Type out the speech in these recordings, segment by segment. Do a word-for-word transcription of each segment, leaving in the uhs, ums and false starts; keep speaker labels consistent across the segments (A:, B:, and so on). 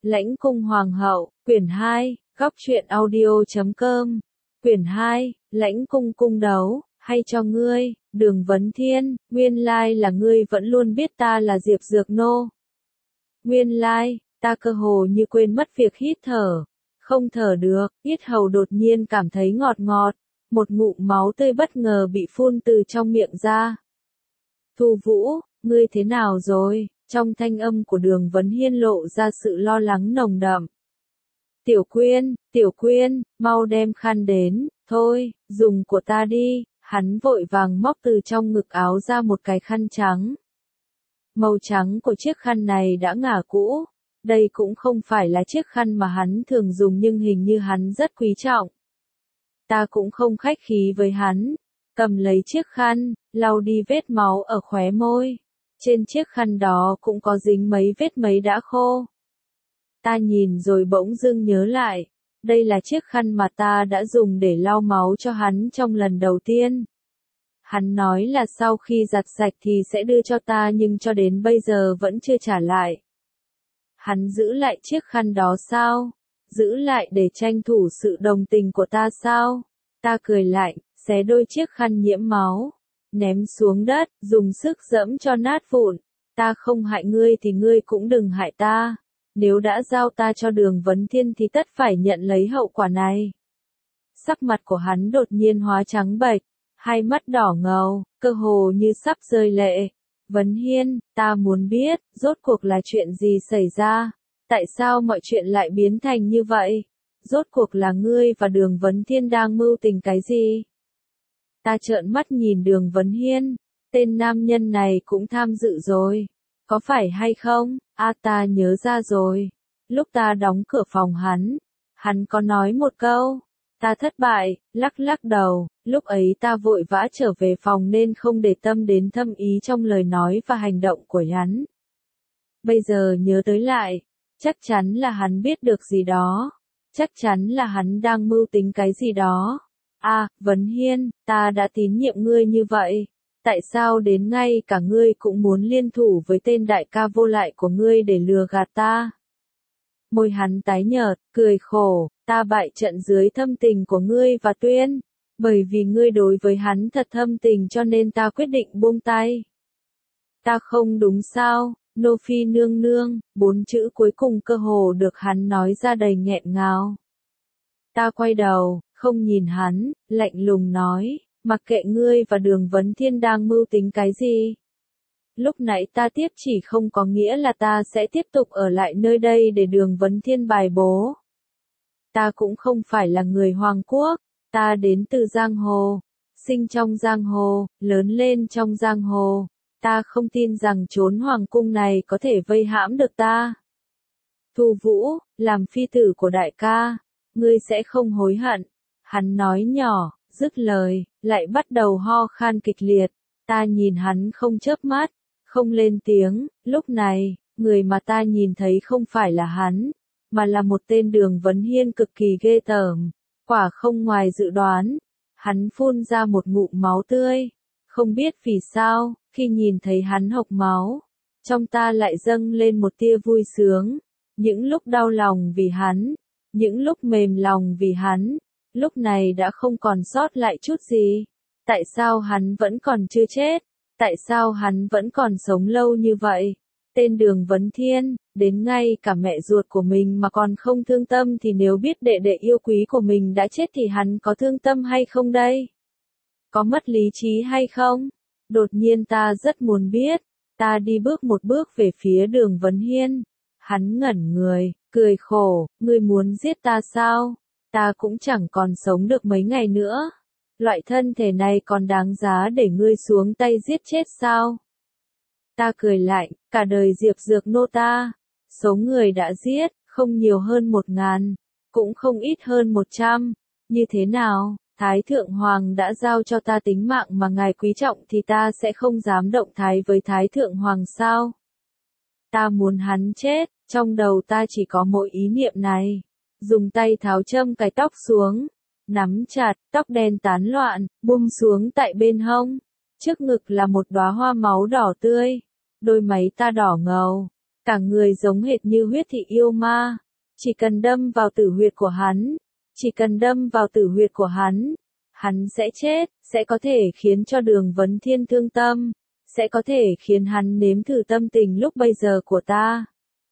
A: Lãnh cung hoàng hậu, quyển hai, góc truyện audio chấm com, quyển hai, lãnh cung cung đấu, hay cho ngươi, Đường Vấn Thiên, nguyên lai là ngươi vẫn luôn biết ta là Diệp Dược Nô. Nguyên lai, ta cơ hồ như quên mất việc hít thở, không thở được, yết hầu đột nhiên cảm thấy ngọt ngọt, một ngụm máu tươi bất ngờ bị phun từ trong miệng ra. Thu Vũ, ngươi thế nào rồi? Trong thanh âm của Đường Vấn Hiên lộ ra sự lo lắng nồng đậm. Tiểu Quyên, Tiểu Quyên, mau đem khăn đến, thôi, dùng của ta đi, hắn vội vàng móc từ trong ngực áo ra một cái khăn trắng. Màu trắng của chiếc khăn này đã ngả cũ, đây cũng không phải là chiếc khăn mà hắn thường dùng nhưng hình như hắn rất quý trọng. Ta cũng không khách khí với hắn, cầm lấy chiếc khăn, lau đi vết máu ở khóe môi. Trên chiếc khăn đó cũng có dính mấy vết mấy đã khô. Ta nhìn rồi bỗng dưng nhớ lại, đây là chiếc khăn mà ta đã dùng để lau máu cho hắn trong lần đầu tiên. Hắn nói là sau khi giặt sạch thì sẽ đưa cho ta nhưng cho đến bây giờ vẫn chưa trả lại. Hắn giữ lại chiếc khăn đó sao? Giữ lại để tranh thủ sự đồng tình của ta sao? Ta cười lạnh, xé đôi chiếc khăn nhiễm máu, ném xuống đất, dùng sức giẫm cho nát vụn. Ta không hại ngươi thì ngươi cũng đừng hại ta. Nếu đã giao ta cho Đường Vấn Thiên thì tất phải nhận lấy hậu quả này. Sắc mặt của hắn đột nhiên hóa trắng bệch, hai mắt đỏ ngầu, cơ hồ như sắp rơi lệ. Vấn Hiên, ta muốn biết, rốt cuộc là chuyện gì xảy ra? Tại sao mọi chuyện lại biến thành như vậy? Rốt cuộc là ngươi và Đường Vấn Thiên đang mưu tình cái gì? Ta trợn mắt nhìn Đường Vấn Hiên, tên nam nhân này cũng tham dự rồi. Có phải hay không? A à, ta nhớ ra rồi. Lúc ta đóng cửa phòng hắn, hắn có nói một câu. Ta thất bại, lắc lắc đầu, lúc ấy ta vội vã trở về phòng nên không để tâm đến thâm ý trong lời nói và hành động của hắn. Bây giờ nhớ tới lại, chắc chắn là hắn biết được gì đó. Chắc chắn là hắn đang mưu tính cái gì đó. À, Vấn Hiên, ta đã tín nhiệm ngươi như vậy. Tại sao đến ngay cả ngươi cũng muốn liên thủ với tên đại ca vô lại của ngươi để lừa gạt ta? Môi hắn tái nhợt, cười khổ, ta bại trận dưới thâm tình của ngươi và Tuyên. Bởi vì ngươi đối với hắn thật thâm tình cho nên ta quyết định buông tay. Ta không đúng sao? Nô Phi nương nương, bốn chữ cuối cùng cơ hồ được hắn nói ra đầy nghẹn ngào. Ta quay đầu, không nhìn hắn, lạnh lùng nói, mặc kệ ngươi và Đường Vấn Thiên đang mưu tính cái gì. Lúc nãy ta tiếp chỉ không có nghĩa là ta sẽ tiếp tục ở lại nơi đây để Đường Vấn Thiên bài bố. Ta cũng không phải là người Hoàng Quốc, ta đến từ Giang Hồ, sinh trong Giang Hồ, lớn lên trong Giang Hồ. Ta không tin rằng chốn hoàng cung này có thể vây hãm được ta. Thu Vũ, làm phi tử của đại ca, ngươi sẽ không hối hận. Hắn nói nhỏ, dứt lời, lại bắt đầu ho khan kịch liệt. Ta nhìn hắn không chớp mắt, không lên tiếng. Lúc này, người mà ta nhìn thấy không phải là hắn, mà là một tên Đường Vấn Hiên cực kỳ ghê tởm. Quả không ngoài dự đoán, hắn phun ra một ngụm máu tươi. Không biết vì sao, khi nhìn thấy hắn hộc máu, trong ta lại dâng lên một tia vui sướng. Những lúc đau lòng vì hắn, những lúc mềm lòng vì hắn, lúc này đã không còn sót lại chút gì. Tại sao hắn vẫn còn chưa chết? Tại sao hắn vẫn còn sống lâu như vậy? Tên Đường Vấn Thiên, đến ngay cả mẹ ruột của mình mà còn không thương tâm thì nếu biết đệ đệ yêu quý của mình đã chết thì hắn có thương tâm hay không đây? Có mất lý trí hay không? Đột nhiên ta rất muốn biết. Ta đi bước một bước về phía Đường Vấn Hiên. Hắn ngẩn người, cười khổ, ngươi muốn giết ta sao? Ta cũng chẳng còn sống được mấy ngày nữa. Loại thân thể này còn đáng giá để ngươi xuống tay giết chết sao? Ta cười lạnh, cả đời Diệp Dược Nô ta, số người đã giết, không nhiều hơn một ngàn, cũng không ít hơn một trăm. Như thế nào? Thái Thượng Hoàng đã giao cho ta tính mạng mà ngài quý trọng thì ta sẽ không dám động thái với Thái Thượng Hoàng sao? Ta muốn hắn chết, trong đầu ta chỉ có mỗi ý niệm này. Dùng tay tháo châm cái tóc xuống, nắm chặt, tóc đen tán loạn, buông xuống tại bên hông. Trước ngực là một đóa hoa máu đỏ tươi, đôi máy ta đỏ ngầu. cả người giống hệt như huyết thị yêu ma. Chỉ cần đâm vào tử huyệt của hắn, chỉ cần đâm vào tử huyệt của hắn, hắn sẽ chết, sẽ có thể khiến cho Đường Vấn Thiên thương tâm, sẽ có thể khiến hắn nếm thử tâm tình lúc bây giờ của ta.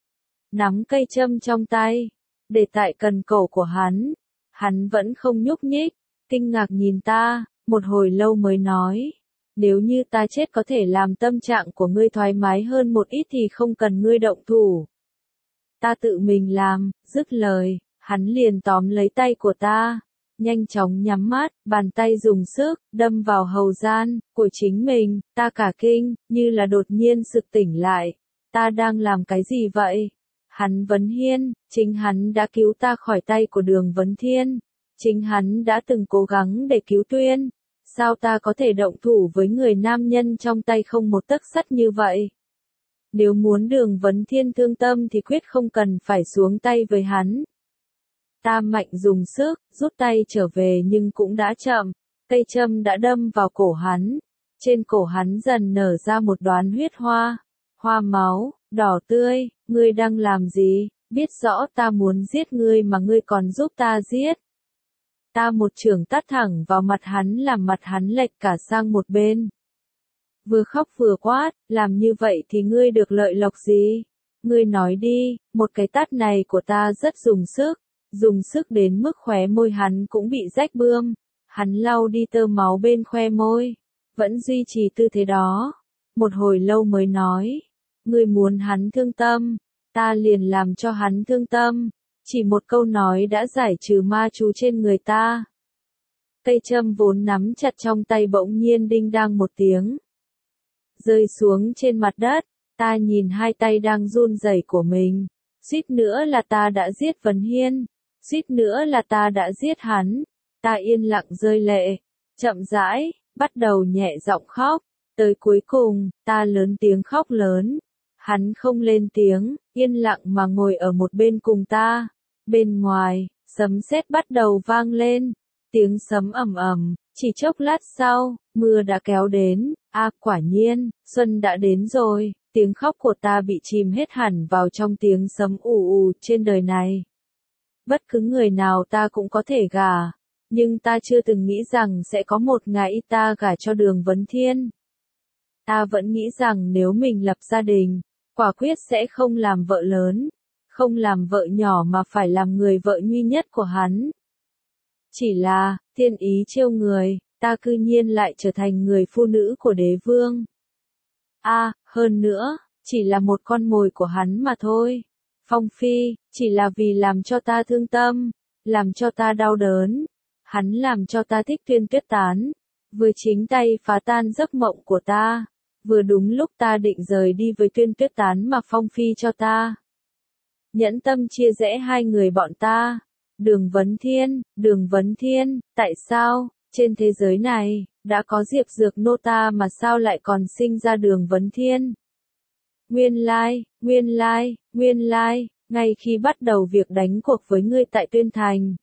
A: Nắm cây châm trong tay, để tại cần cổ của hắn, hắn vẫn không nhúc nhích, kinh ngạc nhìn ta, một hồi lâu mới nói, nếu như ta chết có thể làm tâm trạng của ngươi thoải mái hơn một ít thì không cần ngươi động thủ. Ta tự mình làm, dứt lời, hắn liền tóm lấy tay của ta, nhanh chóng nhắm mắt, bàn tay dùng sức, đâm vào hầu gian của chính mình, ta cả kinh, như là đột nhiên sực tỉnh lại. Ta đang làm cái gì vậy? Hắn Vấn Hiên, chính hắn đã cứu ta khỏi tay của Đường Vấn Thiên, chính hắn đã từng cố gắng để cứu Tuyên, sao ta có thể động thủ với người nam nhân trong tay không một tấc sắt như vậy? Nếu muốn Đường Vấn Thiên thương tâm thì quyết không cần phải xuống tay với hắn. Ta mạnh dùng sức, rút tay trở về nhưng cũng đã chậm, cây châm đã đâm vào cổ hắn, trên cổ hắn dần nở ra một đoán huyết hoa, hoa máu, đỏ tươi, ngươi đang làm gì, biết rõ ta muốn giết ngươi mà ngươi còn giúp ta giết. Ta một chưởng tát thẳng vào mặt hắn làm mặt hắn lệch cả sang một bên. Vừa khóc vừa quát, làm như vậy thì ngươi được lợi lộc gì? Ngươi nói đi, một cái tát này của ta rất dùng sức, dùng sức đến mức khóe môi hắn cũng bị rách bươm. Hắn lau đi tơ máu bên khoe môi, vẫn duy trì tư thế đó. Một hồi lâu mới nói, ngươi muốn hắn thương tâm, ta liền làm cho hắn thương tâm. Chỉ một câu nói đã giải trừ ma chú trên người ta. Cây châm vốn nắm chặt trong tay bỗng nhiên đinh đang một tiếng, rơi xuống trên mặt đất. Ta nhìn hai tay đang run rẩy của mình, suýt nữa là ta đã giết Vấn Hiên, suýt nữa là ta đã giết hắn. Ta yên lặng rơi lệ, chậm rãi, bắt đầu nhẹ giọng khóc, tới cuối cùng, ta lớn tiếng khóc lớn. Hắn không lên tiếng, yên lặng mà ngồi ở một bên cùng ta. Bên ngoài, sấm sét bắt đầu vang lên, tiếng sấm ầm ầm, chỉ chốc lát sau, mưa đã kéo đến. A, à, quả nhiên, xuân đã đến rồi. Tiếng khóc của ta bị chìm hết hẳn vào trong tiếng sấm ù ù trên đời này. Bất cứ người nào ta cũng có thể gả, nhưng ta chưa từng nghĩ rằng sẽ có một ngày ta gả cho Đường Vấn Thiên. Ta vẫn nghĩ rằng nếu mình lập gia đình, quả quyết sẽ không làm vợ lớn, không làm vợ nhỏ mà phải làm người vợ duy nhất của hắn. Chỉ là, thiên ý trêu người, ta cư nhiên lại trở thành người phụ nữ của đế vương. A, à, hơn nữa, chỉ là một con mồi của hắn mà thôi. Phong Phi, chỉ là vì làm cho ta thương tâm, làm cho ta đau đớn. Hắn làm cho ta thích Tuyên Tuyết Tán, vừa chính tay phá tan giấc mộng của ta, vừa đúng lúc ta định rời đi với Tuyên Tuyết Tán mà Phong Phi cho ta. Nhẫn tâm chia rẽ hai người bọn ta. Đường Vấn Thiên, Đường Vấn Thiên, tại sao, trên thế giới này, đã có Diệp Dược Nô ta mà sao lại còn sinh ra Đường Vấn Thiên? Nguyên lai, nguyên lai, nguyên lai, ngay khi bắt đầu việc đánh cuộc với ngươi tại Tuyên Thành,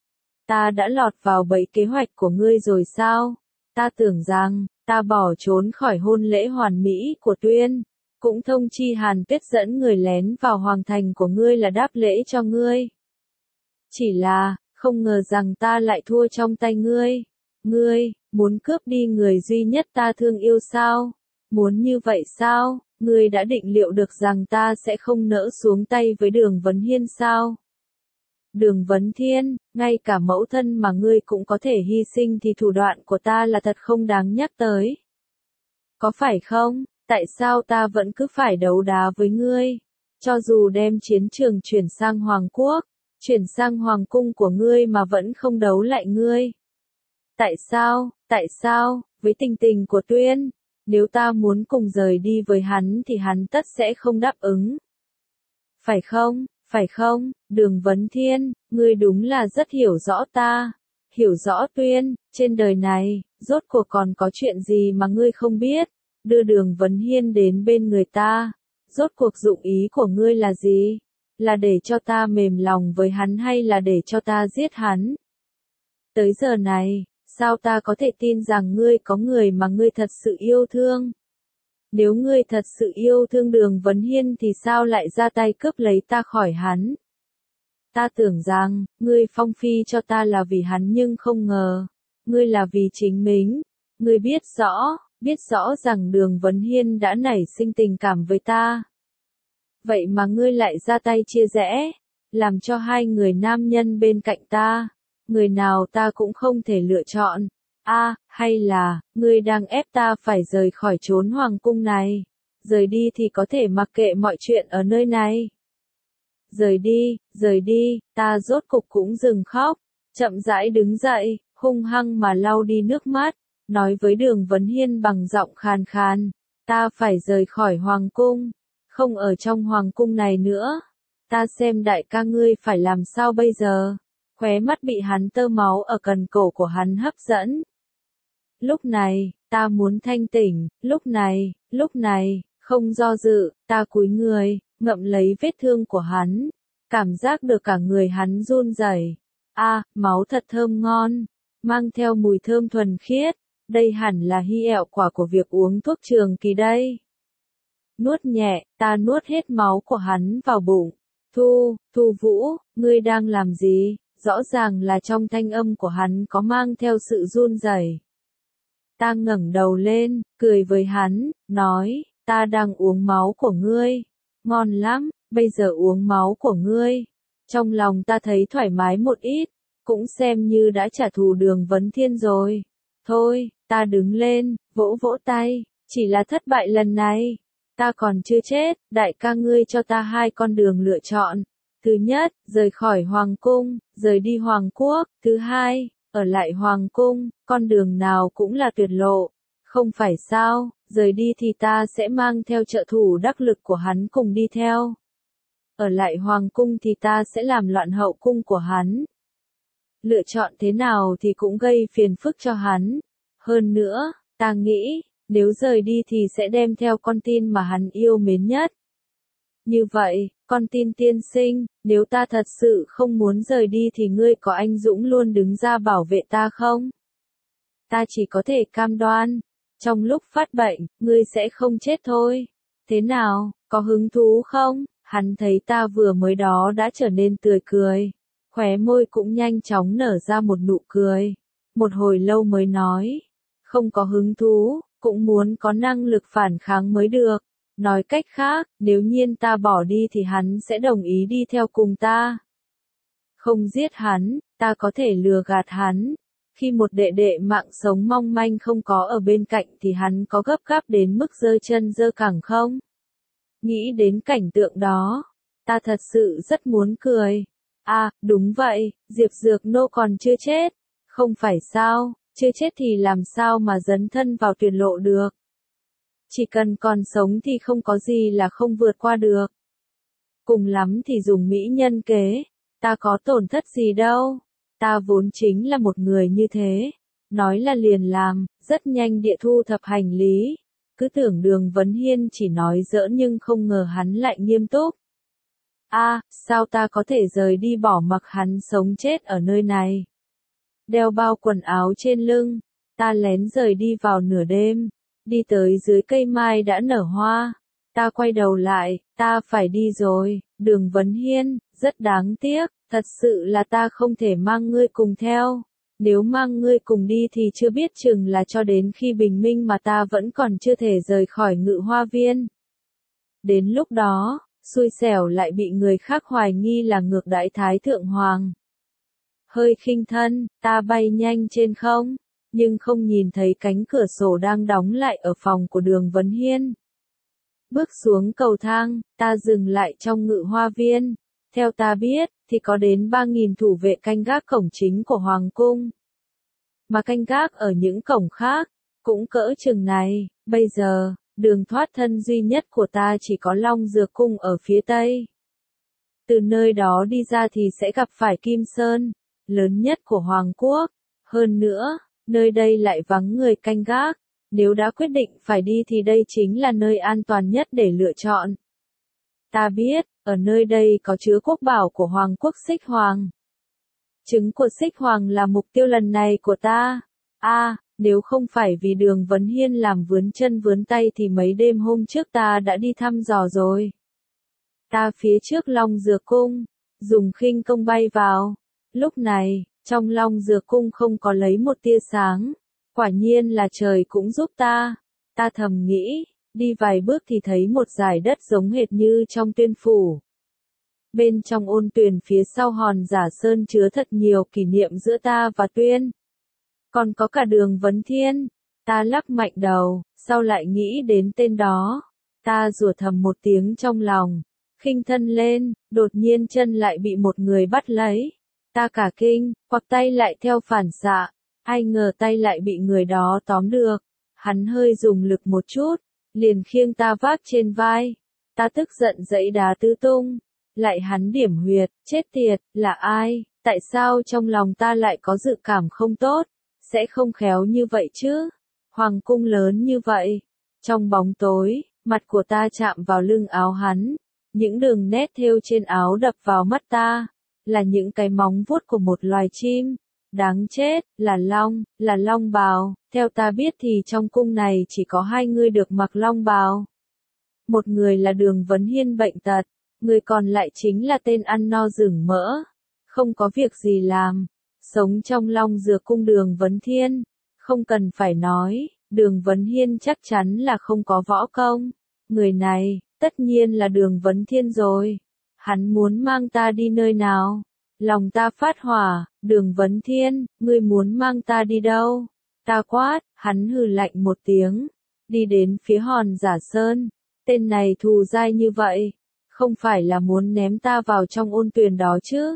A: ta đã lọt vào bẫy kế hoạch của ngươi rồi sao? Ta tưởng rằng, ta bỏ trốn khỏi hôn lễ hoàn mỹ của Tuyên, cũng thông chi Hàn Tuyết dẫn người lén vào hoàng thành của ngươi là đáp lễ cho ngươi. Chỉ là, không ngờ rằng ta lại thua trong tay ngươi. Ngươi, muốn cướp đi người duy nhất ta thương yêu sao? Muốn như vậy sao? Ngươi đã định liệu được rằng ta sẽ không nỡ xuống tay với Đường Vấn Hiên sao? Đường Vấn Thiên, ngay cả mẫu thân mà ngươi cũng có thể hy sinh thì thủ đoạn của ta là thật không đáng nhắc tới. Có phải không? Tại sao ta vẫn cứ phải đấu đá với ngươi? Cho dù đem chiến trường chuyển sang Hoàng Quốc, chuyển sang Hoàng Cung của ngươi mà vẫn không đấu lại ngươi. Tại sao, tại sao, với tình tình của Tuyên, nếu ta muốn cùng rời đi với hắn thì hắn tất sẽ không đáp ứng. Phải không, phải không, Đường Vấn Thiên, ngươi đúng là rất hiểu rõ ta, hiểu rõ Tuyên, trên đời này, rốt cuộc còn có chuyện gì mà ngươi không biết, đưa Đường Vấn Hiên đến bên người ta, rốt cuộc dụng ý của ngươi là gì? Là để cho ta mềm lòng với hắn hay là để cho ta giết hắn? Tới giờ này, sao ta có thể tin rằng ngươi có người mà ngươi thật sự yêu thương? Nếu ngươi thật sự yêu thương Đường Vấn Hiên thì sao lại ra tay cướp lấy ta khỏi hắn? Ta tưởng rằng, ngươi phong phi cho ta là vì hắn nhưng không ngờ, ngươi là vì chính mình. Ngươi biết rõ, biết rõ rằng Đường Vấn Hiên đã nảy sinh tình cảm với ta. Vậy mà ngươi lại ra tay chia rẽ, làm cho hai người nam nhân bên cạnh ta, người nào ta cũng không thể lựa chọn. A, à, hay là, ngươi đang ép ta phải rời khỏi chốn hoàng cung này. Rời đi thì có thể mặc kệ mọi chuyện ở nơi này. Rời đi, rời đi, ta rốt cục cũng dừng khóc, chậm rãi đứng dậy, hung hăng mà lau đi nước mắt, nói với Đường Vấn Hiên bằng giọng khàn khàn, ta phải rời khỏi hoàng cung, không ở trong hoàng cung này nữa. Ta xem đại ca ngươi phải làm sao bây giờ? Khóe mắt bị hắn tơ máu ở cần cổ của hắn hấp dẫn. Lúc này, ta muốn thanh tỉnh, lúc này, lúc này, không do dự, ta cúi người, ngậm lấy vết thương của hắn, cảm giác được cả người hắn run rẩy. A, à, máu thật thơm ngon, mang theo mùi thơm thuần khiết, đây hẳn là hy ẹo quả của việc uống thuốc trường kỳ đây. Nuốt nhẹ, ta nuốt hết máu của hắn vào bụng. Thu, Thu Vũ, ngươi đang làm gì? Rõ ràng là trong thanh âm của hắn có mang theo sự run rẩy. Ta ngẩng đầu lên, cười với hắn, nói, ta đang uống máu của ngươi. Ngon lắm, bây giờ uống máu của ngươi. Trong lòng ta thấy thoải mái một ít, cũng xem như đã trả thù Đường Vấn Thiên rồi. Thôi, ta đứng lên, vỗ vỗ tay, chỉ là thất bại lần này. Ta còn chưa chết, đại ca ngươi cho ta hai con đường lựa chọn. Thứ nhất, rời khỏi hoàng cung, rời đi hoàng quốc. Thứ hai, ở lại hoàng cung, con đường nào cũng là tuyệt lộ. Không phải sao, rời đi thì ta sẽ mang theo trợ thủ đắc lực của hắn cùng đi theo. Ở lại hoàng cung thì ta sẽ làm loạn hậu cung của hắn. Lựa chọn thế nào thì cũng gây phiền phức cho hắn. Hơn nữa, ta nghĩ, nếu rời đi thì sẽ đem theo con tin mà hắn yêu mến nhất. Như vậy, con tin tiên sinh, nếu ta thật sự không muốn rời đi thì ngươi có anh dũng luôn đứng ra bảo vệ ta không? Ta chỉ có thể cam đoan, trong lúc phát bệnh, ngươi sẽ không chết thôi. Thế nào, có hứng thú không? Hắn thấy ta vừa mới đó đã trở nên tươi cười, khóe môi cũng nhanh chóng nở ra một nụ cười. Một hồi lâu mới nói, không có hứng thú, cũng muốn có năng lực phản kháng mới được. Nói cách khác, nếu nhiên ta bỏ đi thì hắn sẽ đồng ý đi theo cùng ta. Không giết hắn, ta có thể lừa gạt hắn. Khi một đệ đệ mạng sống mong manh không có ở bên cạnh thì hắn có gấp gáp đến mức giơ chân giơ cẳng không? Nghĩ đến cảnh tượng đó, ta thật sự rất muốn cười. À, đúng vậy, Diệp Dược Nô còn chưa chết. Không phải sao, chưa chết thì làm sao mà dấn thân vào tuyệt lộ được. Chỉ cần còn sống thì không có gì là không vượt qua được. Cùng lắm thì dùng mỹ nhân kế, ta có tổn thất gì đâu. Ta vốn chính là một người như thế. Nói là liền làm, rất nhanh địa thu thập hành lý. Cứ tưởng Đường Vấn Hiên chỉ nói giỡn nhưng không ngờ hắn lại nghiêm túc. A, à, sao ta có thể rời đi bỏ mặc hắn sống chết ở nơi này? Đeo bao quần áo trên lưng, ta lén rời đi vào nửa đêm. Đi tới dưới cây mai đã nở hoa. Ta quay đầu lại, ta phải đi rồi, Đường Vấn Hiên, rất đáng tiếc, thật sự là ta không thể mang ngươi cùng theo. Nếu mang ngươi cùng đi thì chưa biết chừng là cho đến khi bình minh mà ta vẫn còn chưa thể rời khỏi Ngự Hoa Viên. Đến lúc đó, xui xẻo lại bị người khác hoài nghi là ngược đãi Thái Thượng Hoàng. Hơi khinh thân, ta bay nhanh trên không, nhưng không nhìn thấy cánh cửa sổ đang đóng lại ở phòng của Đường Vấn Hiên. Bước xuống cầu thang, ta dừng lại trong Ngự Hoa Viên. Theo ta biết, thì có đến ba nghìn thủ vệ canh gác cổng chính của Hoàng cung. Mà canh gác ở những cổng khác, cũng cỡ chừng này. Bây giờ, đường thoát thân duy nhất của ta chỉ có Long Dược Cung ở phía tây. Từ nơi đó đi ra thì sẽ gặp phải Kim Sơn, lớn nhất của Hoàng quốc. Hơn nữa, nơi đây lại vắng người canh gác. Nếu đã quyết định phải đi thì đây chính là nơi an toàn nhất để lựa chọn. Ta biết, ở nơi đây có chứa quốc bảo của Hoàng quốc Xích Hoàng. Trứng của Xích Hoàng là mục tiêu lần này của ta. A, à, Nếu không phải vì Đường Vấn Hiên làm vướn chân vướn tay thì mấy đêm hôm trước ta đã đi thăm dò rồi. Ta phía trước Long Dược Cung, dùng khinh công bay vào. Lúc này, trong Long Dược Cung không có lấy một tia sáng. Quả nhiên là trời cũng giúp ta. Ta thầm nghĩ, đi vài bước thì thấy một dải đất giống hệt như trong Tuyên phủ. Bên trong ôn tuyền phía sau hòn giả sơn chứa thật nhiều kỷ niệm giữa ta và Tuyên. Còn có cả Đường Vấn Thiên. Ta lắc mạnh đầu, sau lại nghĩ đến tên đó. Ta rủa thầm một tiếng trong lòng. Khinh thân lên, đột nhiên chân lại bị một người bắt lấy. Ta cả kinh, quặp tay lại theo phản xạ. Ai ngờ tay lại bị người đó tóm được. Hắn hơi dùng lực một chút, liền khiêng ta vác trên vai. Ta tức giận dẫy đá tứ tung. Lại hắn điểm huyệt, chết tiệt, là ai? Tại sao trong lòng ta lại có dự cảm không tốt? Sẽ không khéo như vậy chứ? Hoàng cung lớn như vậy. Trong bóng tối, mặt của ta chạm vào lưng áo hắn. Những đường nét thêu trên áo đập vào mắt ta. Là những cái móng vuốt của một loài chim. Đáng chết, là long, là long bào. Theo ta biết thì trong cung này chỉ có hai người được mặc long bào. Một người là Đường Vấn Hiên bệnh tật. Người còn lại chính là tên ăn no rừng mỡ. Không có việc gì làm. Sống trong Long Dược Cung Đường Vấn Thiên. Không cần phải nói, Đường Vấn Hiên chắc chắn là không có võ công. Người này, tất nhiên là Đường Vấn Thiên rồi. Hắn muốn mang ta đi nơi nào? Lòng ta phát hỏa, Đường Vấn Thiên, ngươi muốn mang ta đi đâu? Ta quát, hắn hừ lạnh một tiếng. Đi đến phía hòn giả sơn. Tên này thù dai như vậy. Không phải là muốn ném ta vào trong ôn tuyền đó chứ?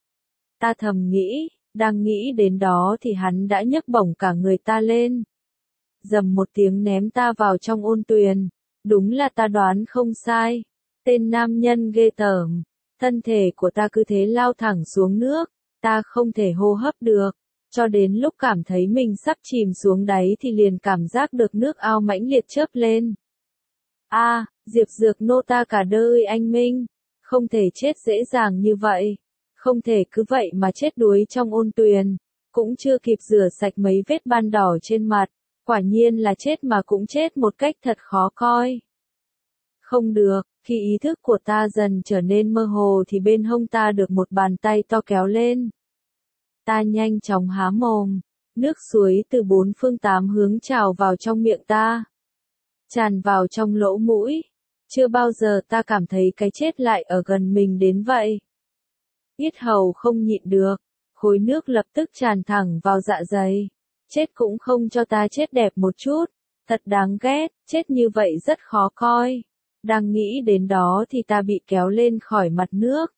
A: Ta thầm nghĩ, đang nghĩ đến đó thì hắn đã nhấc bổng cả người ta lên. Dầm một tiếng ném ta vào trong ôn tuyền. Đúng là ta đoán không sai. Tên nam nhân ghê tởm. Thân thể của ta cứ thế lao thẳng xuống nước. Ta không thể hô hấp được. Cho đến lúc cảm thấy mình sắp chìm xuống đáy thì liền cảm giác được nước ao mãnh liệt chớp lên. A, à, Diệp Dược nô ta cả đời anh Minh. Không thể chết dễ dàng như vậy. Không thể cứ vậy mà chết đuối trong ôn tuyền. Cũng chưa kịp rửa sạch mấy vết ban đỏ trên mặt. Quả nhiên là chết mà cũng chết một cách thật khó coi. Không được, khi ý thức của ta dần trở nên mơ hồ thì bên hông ta được một bàn tay to kéo lên. Ta nhanh chóng há mồm. Nước suối từ bốn phương tám hướng trào vào trong miệng ta. Tràn vào trong lỗ mũi. Chưa bao giờ ta cảm thấy cái chết lại ở gần mình đến vậy. Yết hầu không nhịn được. Khối nước lập tức tràn thẳng vào dạ dày. Chết cũng không cho ta chết đẹp một chút. Thật đáng ghét, chết như vậy rất khó coi. Đang nghĩ đến đó thì ta bị kéo lên khỏi mặt nước.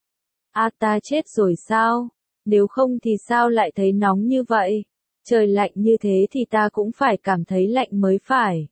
A: À ta chết rồi sao? Nếu không thì sao lại thấy nóng như vậy? Trời lạnh như thế thì ta cũng phải cảm thấy lạnh mới phải.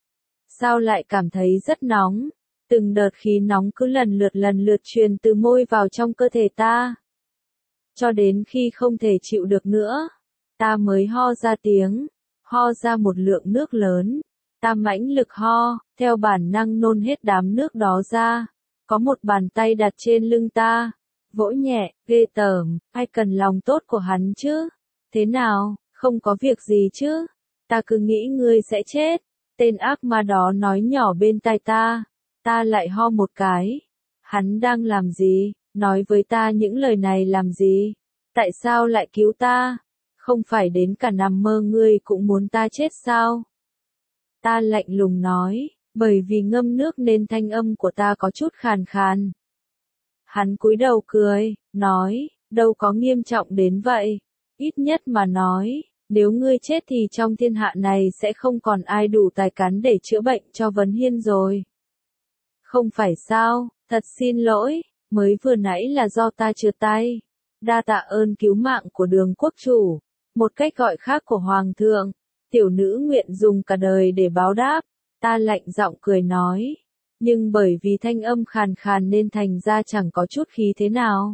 A: Sao lại cảm thấy rất nóng? Từng đợt khí nóng cứ lần lượt lần lượt truyền từ môi vào trong cơ thể ta. Cho đến khi không thể chịu được nữa, ta mới ho ra tiếng, ho ra một lượng nước lớn. Ta mãnh lực ho, theo bản năng nôn hết đám nước đó ra. Có một bàn tay đặt trên lưng ta, vỗ nhẹ, ghê tởm, ai cần lòng tốt của hắn chứ? Thế nào, không có việc gì chứ? Ta cứ nghĩ ngươi sẽ chết. Tên ác ma đó nói nhỏ bên tai ta. Ta lại ho một cái. Hắn đang làm gì? Nói với ta những lời này làm gì? Tại sao lại cứu ta? Không phải đến cả nằm mơ ngươi cũng muốn ta chết sao? Ta lạnh lùng nói, bởi vì ngâm nước nên thanh âm của ta có chút khàn khàn. Hắn cúi đầu cười, nói, đâu có nghiêm trọng đến vậy. Ít nhất mà nói, nếu ngươi chết thì trong thiên hạ này sẽ không còn ai đủ tài cán để chữa bệnh cho Vấn Hiên rồi. Không phải sao, thật xin lỗi, mới vừa nãy là do ta trượt tay. Đa tạ ơn cứu mạng của Đường quốc chủ, một cách gọi khác của Hoàng thượng. Tiểu nữ nguyện dùng cả đời để báo đáp. Ta lạnh giọng cười nói. Nhưng bởi vì thanh âm khàn khàn nên thành ra chẳng có chút khí thế nào.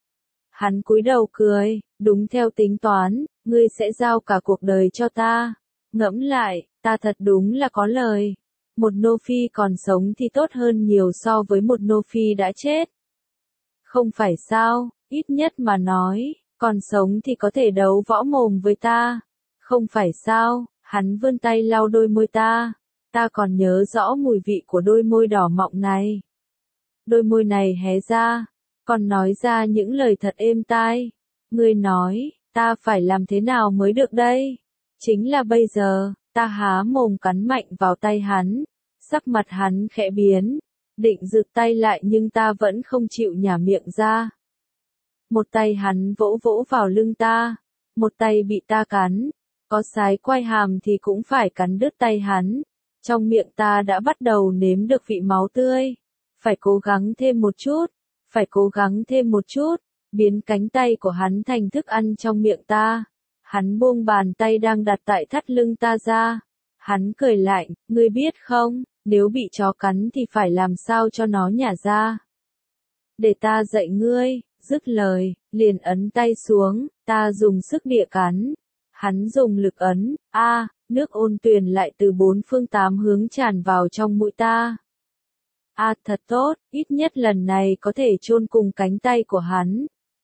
A: Hắn cúi đầu cười, đúng theo tính toán, ngươi sẽ giao cả cuộc đời cho ta. Ngẫm lại, ta thật đúng là có lời. Một nô phi còn sống thì tốt hơn nhiều so với một nô phi đã chết. Không phải sao, ít nhất mà nói, còn sống thì có thể đấu võ mồm với ta. Không phải sao, hắn vươn tay lau đôi môi ta. Ta còn nhớ rõ mùi vị của đôi môi đỏ mọng này. Đôi môi này hé ra, còn nói ra những lời thật êm tai. Ngươi nói, ta phải làm thế nào mới được đây? Chính là bây giờ, ta há mồm cắn mạnh vào tay hắn. Sắc mặt hắn khẽ biến, định giựt tay lại nhưng ta vẫn không chịu nhả miệng ra. Một tay hắn vỗ vỗ vào lưng ta, một tay bị ta cắn, có sái quai hàm thì cũng phải cắn đứt tay hắn. Trong miệng ta đã bắt đầu nếm được vị máu tươi, phải cố gắng thêm một chút, phải cố gắng thêm một chút, biến cánh tay của hắn thành thức ăn trong miệng ta. Hắn buông bàn tay đang đặt tại thắt lưng ta ra, hắn cười lạnh, ngươi biết không, nếu bị chó cắn thì phải làm sao cho nó nhả ra. Để ta dạy ngươi. Dứt lời, liền ấn tay xuống, ta dùng sức địa cắn. Hắn dùng lực ấn, a, à, nước ôn tuyền lại từ bốn phương tám hướng tràn vào trong mũi ta. A, à, thật tốt, ít nhất lần này có thể chôn cùng cánh tay của hắn.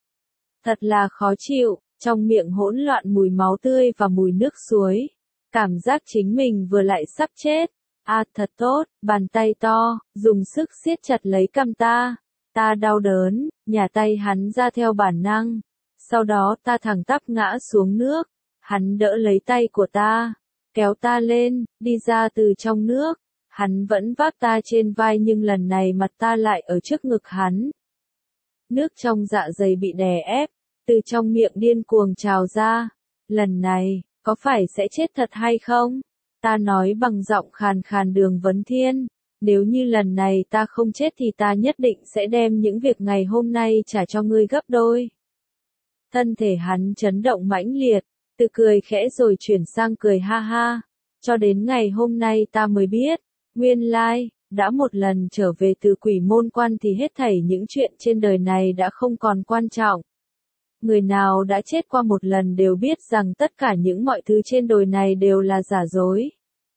A: Thật là khó chịu, trong miệng hỗn loạn mùi máu tươi và mùi nước suối. Cảm giác chính mình vừa lại sắp chết. A, à, thật tốt, bàn tay to, dùng sức siết chặt lấy cằm ta. Ta đau đớn, nhả tay hắn ra theo bản năng. Sau đó ta thẳng tắp ngã xuống nước. Hắn đỡ lấy tay của ta, kéo ta lên, đi ra từ trong nước. Hắn vẫn vác ta trên vai nhưng lần này mặt ta lại ở trước ngực hắn. Nước trong dạ dày bị đè ép, từ trong miệng điên cuồng trào ra. Lần này, có phải sẽ chết thật hay không? Ta nói bằng giọng khàn khàn Đường Vấn Thiên. Nếu như lần này ta không chết thì ta nhất định sẽ đem những việc ngày hôm nay trả cho ngươi gấp đôi. Thân thể hắn chấn động mãnh liệt, từ cười khẽ rồi chuyển sang cười ha ha. Cho đến ngày hôm nay ta mới biết, nguyên lai, đã một lần trở về từ quỷ môn quan thì hết thảy những chuyện trên đời này đã không còn quan trọng. Người nào đã chết qua một lần đều biết rằng tất cả những mọi thứ trên đời này đều là giả dối.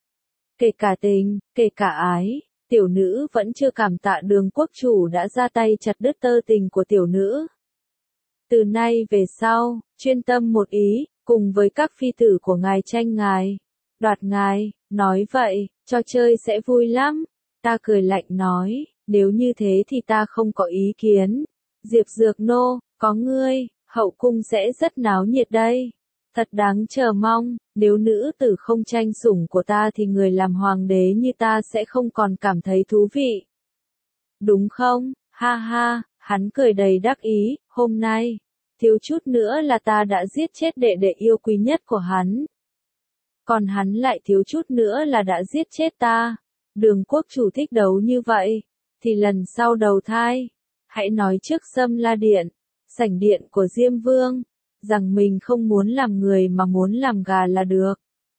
A: Kể cả tình, kể cả ái. Tiểu nữ vẫn chưa cảm tạ Đường quốc chủ đã ra tay chặt đứt tơ tình của tiểu nữ. Từ nay về sau, chuyên tâm một ý, cùng với các phi tử của ngài tranh ngài, đoạt ngài, nói vậy, cho chơi sẽ vui lắm. Ta cười lạnh nói, nếu như thế thì ta không có ý kiến. Diệp Dược Nô, có ngươi, hậu cung sẽ rất náo nhiệt đây. Thật đáng chờ mong, nếu nữ tử không tranh sủng của ta thì người làm hoàng đế như ta sẽ không còn cảm thấy thú vị. Đúng không? Ha ha, hắn cười đầy đắc ý, hôm nay, thiếu chút nữa là ta đã giết chết đệ đệ yêu quý nhất của hắn. Còn hắn lại thiếu chút nữa là đã giết chết ta. Đường quốc chủ thích đấu như vậy, thì lần sau đầu thai, hãy nói trước Sâm La Điện, sảnh điện của Diêm Vương, rằng mình không muốn làm người mà muốn làm gà là được.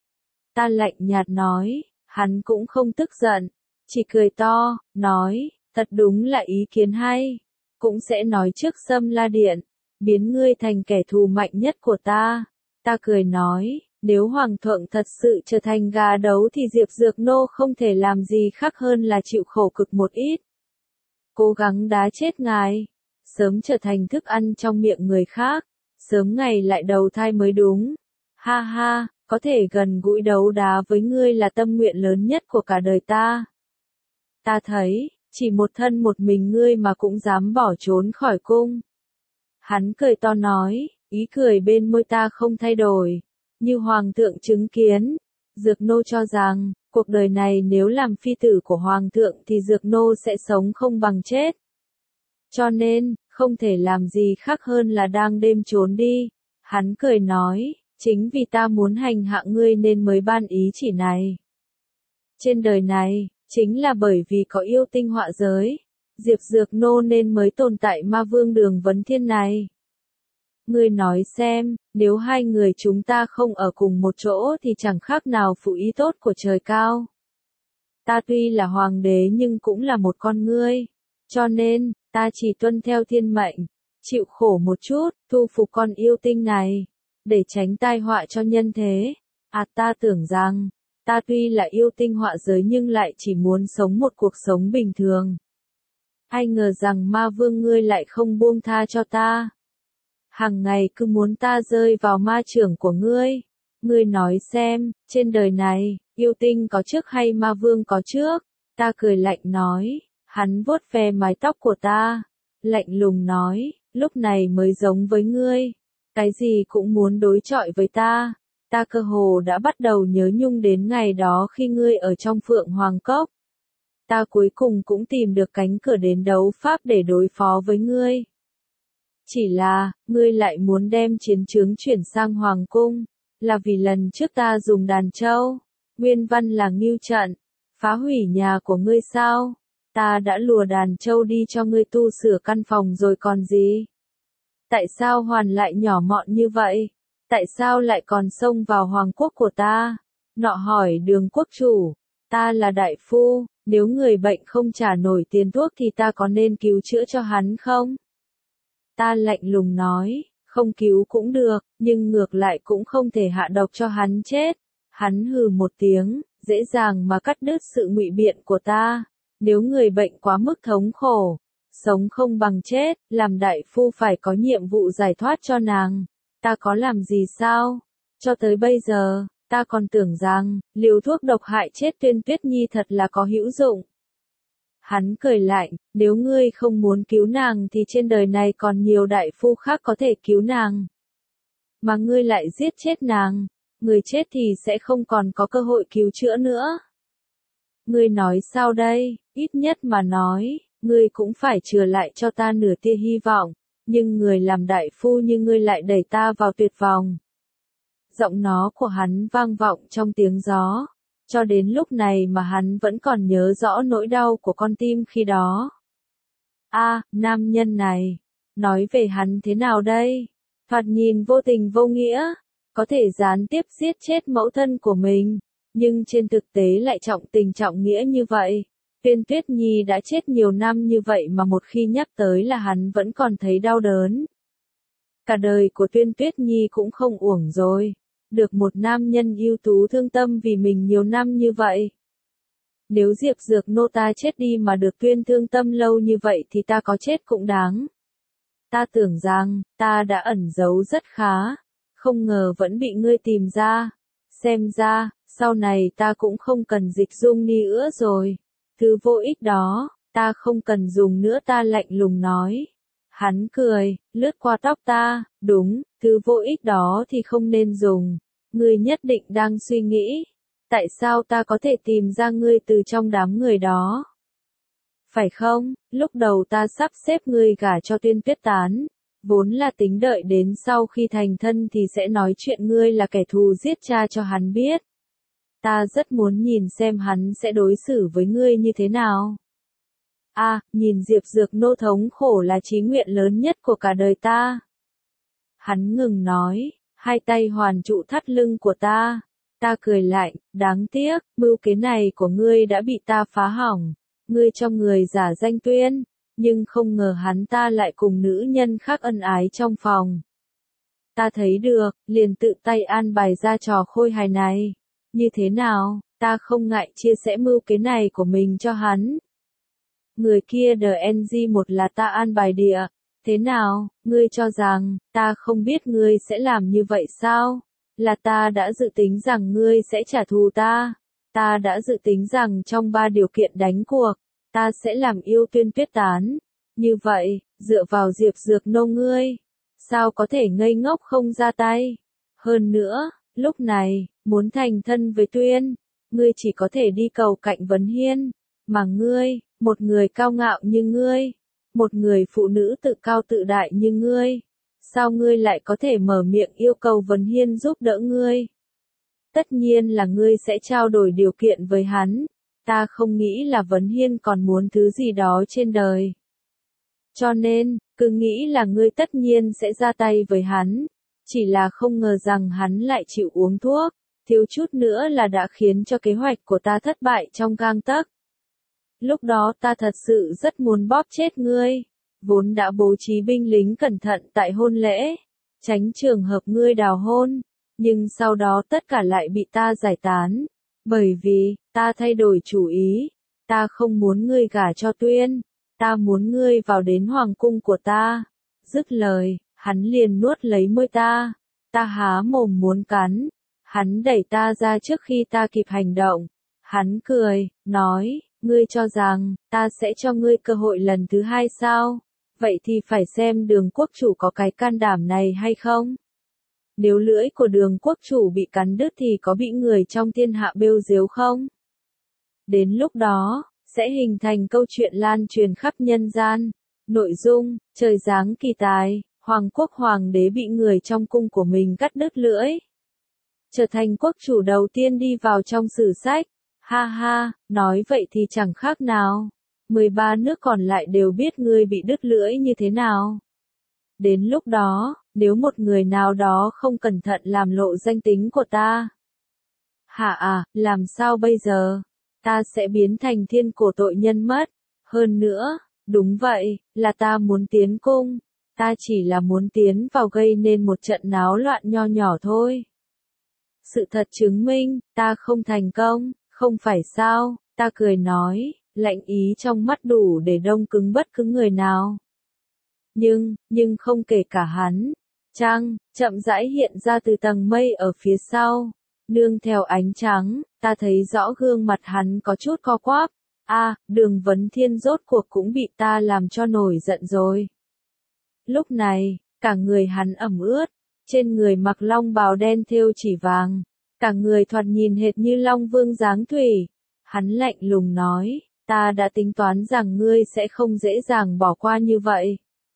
A: Ta lạnh nhạt nói, hắn cũng không tức giận, chỉ cười to, nói, thật đúng là ý kiến hay, cũng sẽ nói trước Sâm La Điện, biến ngươi thành kẻ thù mạnh nhất của ta. Ta cười nói, nếu Hoàng thượng thật sự trở thành gà đấu thì Diệp Dược Nô không thể làm gì khác hơn là chịu khổ cực một ít. Cố gắng đá chết ngài, sớm trở thành thức ăn trong miệng người khác. Sớm ngày lại đầu thai mới đúng. Ha ha, có thể gần gũi đấu đá với ngươi là tâm nguyện lớn nhất của cả đời ta. Ta thấy, chỉ một thân một mình ngươi mà cũng dám bỏ trốn khỏi cung. Hắn cười to nói, ý cười bên môi ta không thay đổi. Như hoàng thượng chứng kiến, Dược Nô cho rằng, cuộc đời này nếu làm phi tử của hoàng thượng thì Dược Nô sẽ sống không bằng chết. Cho nên, không thể làm gì khác hơn là đang đêm trốn đi. Hắn cười nói, chính vì ta muốn hành hạ ngươi nên mới ban ý chỉ này. Trên đời này, chính là bởi vì có yêu tinh họa giới, Diệp Dược Nô nên mới tồn tại ma vương Đường Vấn Thiên này. Ngươi nói xem, nếu hai người chúng ta không ở cùng một chỗ thì chẳng khác nào phụ ý tốt của trời cao. Ta tuy là hoàng đế nhưng cũng là một con ngươi, cho nên, ta chỉ tuân theo thiên mệnh, chịu khổ một chút, thu phục con yêu tinh này, để tránh tai họa cho nhân thế. À ta tưởng rằng, ta tuy là yêu tinh họa giới nhưng lại chỉ muốn sống một cuộc sống bình thường. Ai ngờ rằng ma vương ngươi lại không buông tha cho ta. Hàng ngày cứ muốn ta rơi vào ma chưởng của ngươi. ngươi nói xem, trên đời này, yêu tinh có trước hay ma vương có trước? Ta cười lạnh nói, hắn vuốt ve mái tóc của ta, lạnh lùng nói, lúc này mới giống với ngươi, cái gì cũng muốn đối chọi với ta. Ta cơ hồ đã bắt đầu nhớ nhung đến ngày đó khi ngươi ở trong Phượng Hoàng Cốc. Ta cuối cùng cũng tìm được cánh cửa đến đấu pháp để đối phó với ngươi. Chỉ là, ngươi lại muốn đem chiến trướng chuyển sang Hoàng Cung, là vì lần trước ta dùng đàn châu, nguyên văn là ngưu trận, phá hủy nhà của ngươi sao? Ta đã lùa đàn châu đi cho ngươi tu sửa căn phòng rồi còn gì? Tại sao Hoàn lại nhỏ mọn như vậy? Tại sao lại còn xông vào hoàng quốc của ta? Nọ hỏi Đường quốc chủ, ta là đại phu, nếu người bệnh không trả nổi tiền thuốc thì ta có nên cứu chữa cho hắn không? Ta lạnh lùng nói, không cứu cũng được, nhưng ngược lại cũng không thể hạ độc cho hắn chết. Hắn hừ một tiếng, dễ dàng mà cắt đứt sự ngụy biện của ta. Nếu người bệnh quá mức thống khổ, sống không bằng chết, làm đại phu phải có nhiệm vụ giải thoát cho nàng. Ta có làm gì sao? Cho tới bây giờ, ta còn tưởng rằng, liều thuốc độc hại chết Tuyên Tuyết Nhi thật là có hữu dụng. Hắn cười lạnh, nếu ngươi không muốn cứu nàng thì trên đời này còn nhiều đại phu khác có thể cứu nàng. Mà ngươi lại giết chết nàng, người chết thì sẽ không còn có cơ hội cứu chữa nữa. Ngươi nói sao đây, ít nhất mà nói, ngươi cũng phải chừa lại cho ta nửa tia hy vọng, nhưng người làm đại phu như ngươi lại đẩy ta vào tuyệt vọng. Giọng nó của hắn vang vọng trong tiếng gió, cho đến lúc này mà hắn vẫn còn nhớ rõ nỗi đau của con tim khi đó. A, à, nam nhân này, nói về hắn thế nào đây? Thoạt nhìn vô tình vô nghĩa, có thể gián tiếp giết chết mẫu thân của mình, nhưng trên thực tế lại trọng tình trọng nghĩa như vậy. Tuyên Tuyết Nhi đã chết nhiều năm như vậy mà một khi nhắc tới là hắn vẫn còn thấy đau đớn. Cả đời của Tuyên Tuyết Nhi cũng không uổng rồi, được một nam nhân ưu tú thương tâm vì mình nhiều năm như vậy. Nếu Diệp Dược nô ta chết đi mà được Tuyên thương tâm lâu như vậy thì ta có chết cũng đáng. Ta tưởng rằng, ta đã ẩn giấu rất khá, không ngờ vẫn bị ngươi tìm ra. Xem ra, sau này ta cũng không cần dịch dung ni nữa rồi. Thứ vô ích đó, ta không cần dùng nữa, ta lạnh lùng nói. Hắn cười, lướt qua tóc ta, đúng, thứ vô ích đó thì không nên dùng. Ngươi nhất định đang suy nghĩ, tại sao ta có thể tìm ra ngươi từ trong đám người đó? Phải không, lúc đầu ta sắp xếp ngươi gả cho Tuyên Tuyết Tán, vốn là tính đợi đến sau khi thành thân thì sẽ nói chuyện ngươi là kẻ thù giết cha cho hắn biết. Ta rất muốn nhìn xem hắn sẽ đối xử với ngươi như thế nào. A, à, nhìn Diệp Dược nô thống khổ là chí nguyện lớn nhất của cả đời ta. Hắn ngừng nói, hai tay hoàn trụ thắt lưng của ta. Ta cười lạnh, đáng tiếc, mưu kế này của ngươi đã bị ta phá hỏng. Ngươi cho người giả danh Tuyên, nhưng không ngờ hắn ta lại cùng nữ nhân khác ân ái trong phòng. Ta thấy được, liền tự tay an bài ra trò khôi hài này. Như thế nào, ta không ngại chia sẻ mưu kế này của mình cho hắn. Người kia đê en giê một là ta an bài địa. Thế nào, ngươi cho rằng, ta không biết ngươi sẽ làm như vậy sao? Là ta đã dự tính rằng ngươi sẽ trả thù ta. Ta đã dự tính rằng trong ba điều kiện đánh cuộc, ta sẽ làm yêu Tuyên Tuyết Tán. Như vậy, dựa vào Diệp Dược nô ngươi, sao có thể ngây ngốc không ra tay? Hơn nữa, lúc này, muốn thành thân với Tuyên, ngươi chỉ có thể đi cầu cạnh Vấn Hiên. Mà ngươi, một người cao ngạo như ngươi, một người phụ nữ tự cao tự đại như ngươi, sao ngươi lại có thể mở miệng yêu cầu Vấn Hiên giúp đỡ ngươi? Tất nhiên là ngươi sẽ trao đổi điều kiện với hắn. Ta không nghĩ là Vấn Hiên còn muốn thứ gì đó trên đời. Cho nên, cứ nghĩ là ngươi tất nhiên sẽ ra tay với hắn. Chỉ là không ngờ rằng hắn lại chịu uống thuốc, thiếu chút nữa là đã khiến cho kế hoạch của ta thất bại trong gang tấc. Lúc đó ta thật sự rất muốn bóp chết ngươi, vốn đã bố trí binh lính cẩn thận tại hôn lễ, tránh trường hợp ngươi đào hôn, nhưng sau đó tất cả lại bị ta giải tán, bởi vì, ta thay đổi chủ ý, ta không muốn ngươi gả cho Tuyên, ta muốn ngươi vào đến hoàng cung của ta. Dứt lời, hắn liền nuốt lấy môi ta, ta há mồm muốn cắn, Hắn đẩy ta ra trước khi ta kịp hành động. Hắn cười, nói, ngươi cho rằng, ta sẽ cho ngươi cơ hội lần thứ hai sao? Vậy thì phải xem Đường quốc chủ có cái can đảm này hay không? Nếu lưỡi của Đường quốc chủ bị cắn đứt thì có bị người trong thiên hạ bêu diếu không? Đến lúc đó, sẽ hình thành câu chuyện lan truyền khắp nhân gian. Nội dung, trời giáng kỳ tài, Hoàng quốc hoàng đế bị người trong cung của mình cắt đứt lưỡi. Trở thành quốc chủ đầu tiên đi vào trong sử sách. Ha ha, nói vậy thì chẳng khác nào. mười ba nước còn lại đều biết ngươi bị đứt lưỡi như thế nào. Đến lúc đó, nếu một người nào đó không cẩn thận làm lộ danh tính của ta. Hả à, làm sao bây giờ? Ta sẽ biến thành thiên cổ tội nhân mất. Hơn nữa, đúng vậy, là ta muốn tiến cung. Ta chỉ là muốn tiến vào gây nên một trận náo loạn nho nhỏ thôi. Sự thật chứng minh, ta không thành công, không phải sao, ta cười nói, lạnh ý trong mắt đủ để đông cứng bất cứ người nào. Nhưng, nhưng không kể cả hắn. Trăng, chậm rãi hiện ra từ tầng mây ở phía sau. Nương theo ánh trắng, ta thấy rõ gương mặt hắn có chút co quắp. A, Đường Vấn Thiên rốt cuộc cũng bị ta làm cho nổi giận rồi. Lúc này, cả người hắn ẩm ướt, trên người mặc long bào đen thêu chỉ vàng, cả người thoạt nhìn hệt như Long Vương dáng thủy. Hắn lạnh lùng nói, ta đã tính toán rằng ngươi sẽ không dễ dàng bỏ qua như vậy.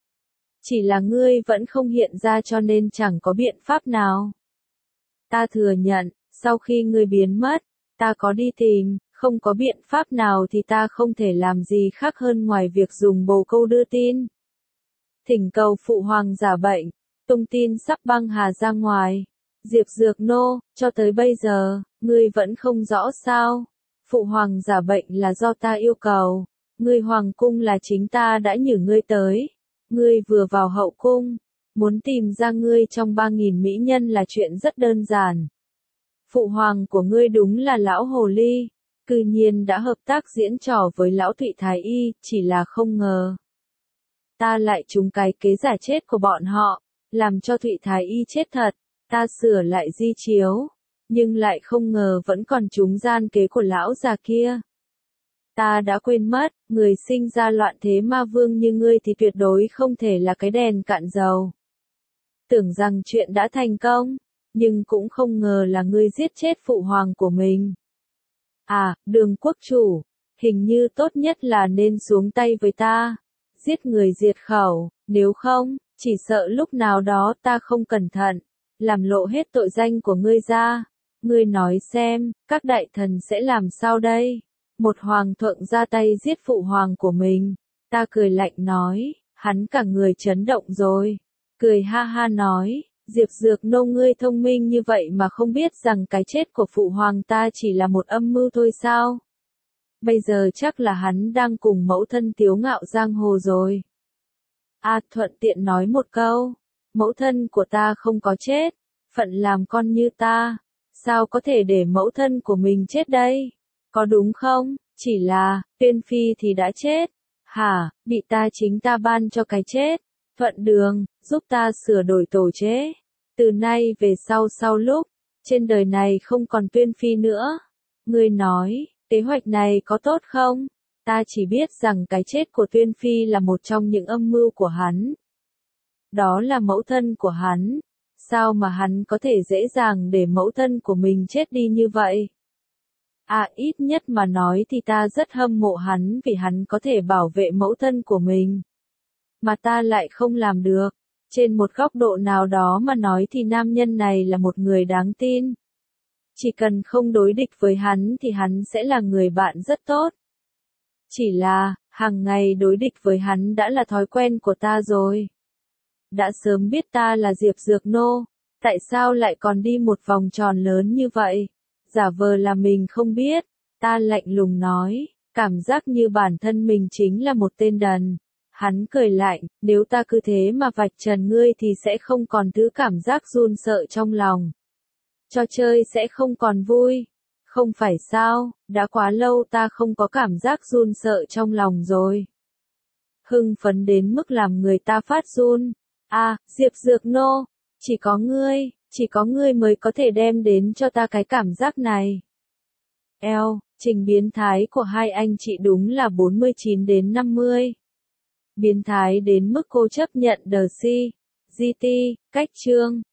A: Chỉ là ngươi vẫn không hiện ra cho nên chẳng có biện pháp nào. Ta thừa nhận, sau khi ngươi biến mất, ta có đi tìm, không có biện pháp nào thì ta không thể làm gì khác hơn ngoài việc dùng bồ câu đưa tin. Thỉnh cầu phụ hoàng giả bệnh, tung tin sắp băng hà ra ngoài. Diệp Dược Nô, cho tới bây giờ, ngươi vẫn không rõ sao? Phụ hoàng giả bệnh là do ta yêu cầu, ngươi hoàng cung là chính ta đã nhử ngươi tới. Ngươi vừa vào hậu cung, muốn tìm ra ngươi trong ba nghìn mỹ nhân là chuyện rất đơn giản. Phụ hoàng của ngươi đúng là lão hồ ly, cư nhiên đã hợp tác diễn trò với lão Thụy Thái Y, chỉ là không ngờ. Ta lại trúng cái kế giả chết của bọn họ, làm cho Thụy Thái Y chết thật, ta sửa lại di chiếu, nhưng lại không ngờ vẫn còn trúng gian kế của lão già kia. Ta đã quên mất, người sinh ra loạn thế ma vương như ngươi thì tuyệt đối không thể là cái đèn cạn dầu. Tưởng rằng chuyện đã thành công, nhưng cũng không ngờ là ngươi giết chết phụ hoàng của mình. À, Đường quốc chủ, hình như tốt nhất là nên xuống tay với ta, giết người diệt khẩu, nếu không, chỉ sợ lúc nào đó ta không cẩn thận, làm lộ hết tội danh của ngươi ra. Ngươi nói xem, các đại thần sẽ làm sao đây? Một hoàng thượng ra tay giết phụ hoàng của mình. Ta cười lạnh nói, hắn cả người chấn động rồi. Cười ha ha nói, Diệp Dược Nô ngươi thông minh như vậy mà không biết rằng cái chết của phụ hoàng ta chỉ là một âm mưu thôi sao? Bây giờ chắc là hắn đang cùng mẫu thân tiếu ngạo giang hồ rồi. A thuận tiện nói một câu, mẫu thân của ta không có chết, phận làm con như ta, sao có thể để mẫu thân của mình chết đây? Có đúng không? Chỉ là, Tuyên Phi thì đã chết. Hả, bị ta chính ta ban cho cái chết. Thuận Đường, giúp ta sửa đổi tổ chế. Từ nay về sau sau lúc, trên đời này không còn Tuyên Phi nữa. Ngươi nói, kế hoạch này có tốt không? Ta chỉ biết rằng cái chết của Tuyên Phi là một trong những âm mưu của hắn. Đó là mẫu thân của hắn. Sao mà hắn có thể dễ dàng để mẫu thân của mình chết đi như vậy? À ít nhất mà nói thì ta rất hâm mộ hắn vì hắn có thể bảo vệ mẫu thân của mình. Mà ta lại không làm được. Trên một góc độ nào đó mà nói thì nam nhân này là một người đáng tin. Chỉ cần không đối địch với hắn thì hắn sẽ là người bạn rất tốt. Chỉ là, hàng ngày đối địch với hắn đã là thói quen của ta rồi. Đã sớm biết ta là Diệp Dược Nô, tại sao lại còn đi một vòng tròn lớn như vậy? Giả vờ là mình không biết, ta lạnh lùng nói, cảm giác như bản thân mình chính là một tên đần. Hắn cười lạnh, nếu ta cứ thế mà vạch trần ngươi thì sẽ không còn thứ cảm giác run sợ trong lòng. Trò chơi sẽ không còn vui. Không phải sao, đã quá lâu ta không có cảm giác run sợ trong lòng rồi. Hưng phấn đến mức làm người ta phát run. À, Diệp Dược Nô, chỉ có ngươi, Chỉ có ngươi mới có thể đem đến cho ta cái cảm giác này. Eo, trình biến thái của hai anh chị đúng là bốn mươi chín đến năm mươi. Biến thái đến mức cô chấp nhận đờ si, giê tê, cách chương.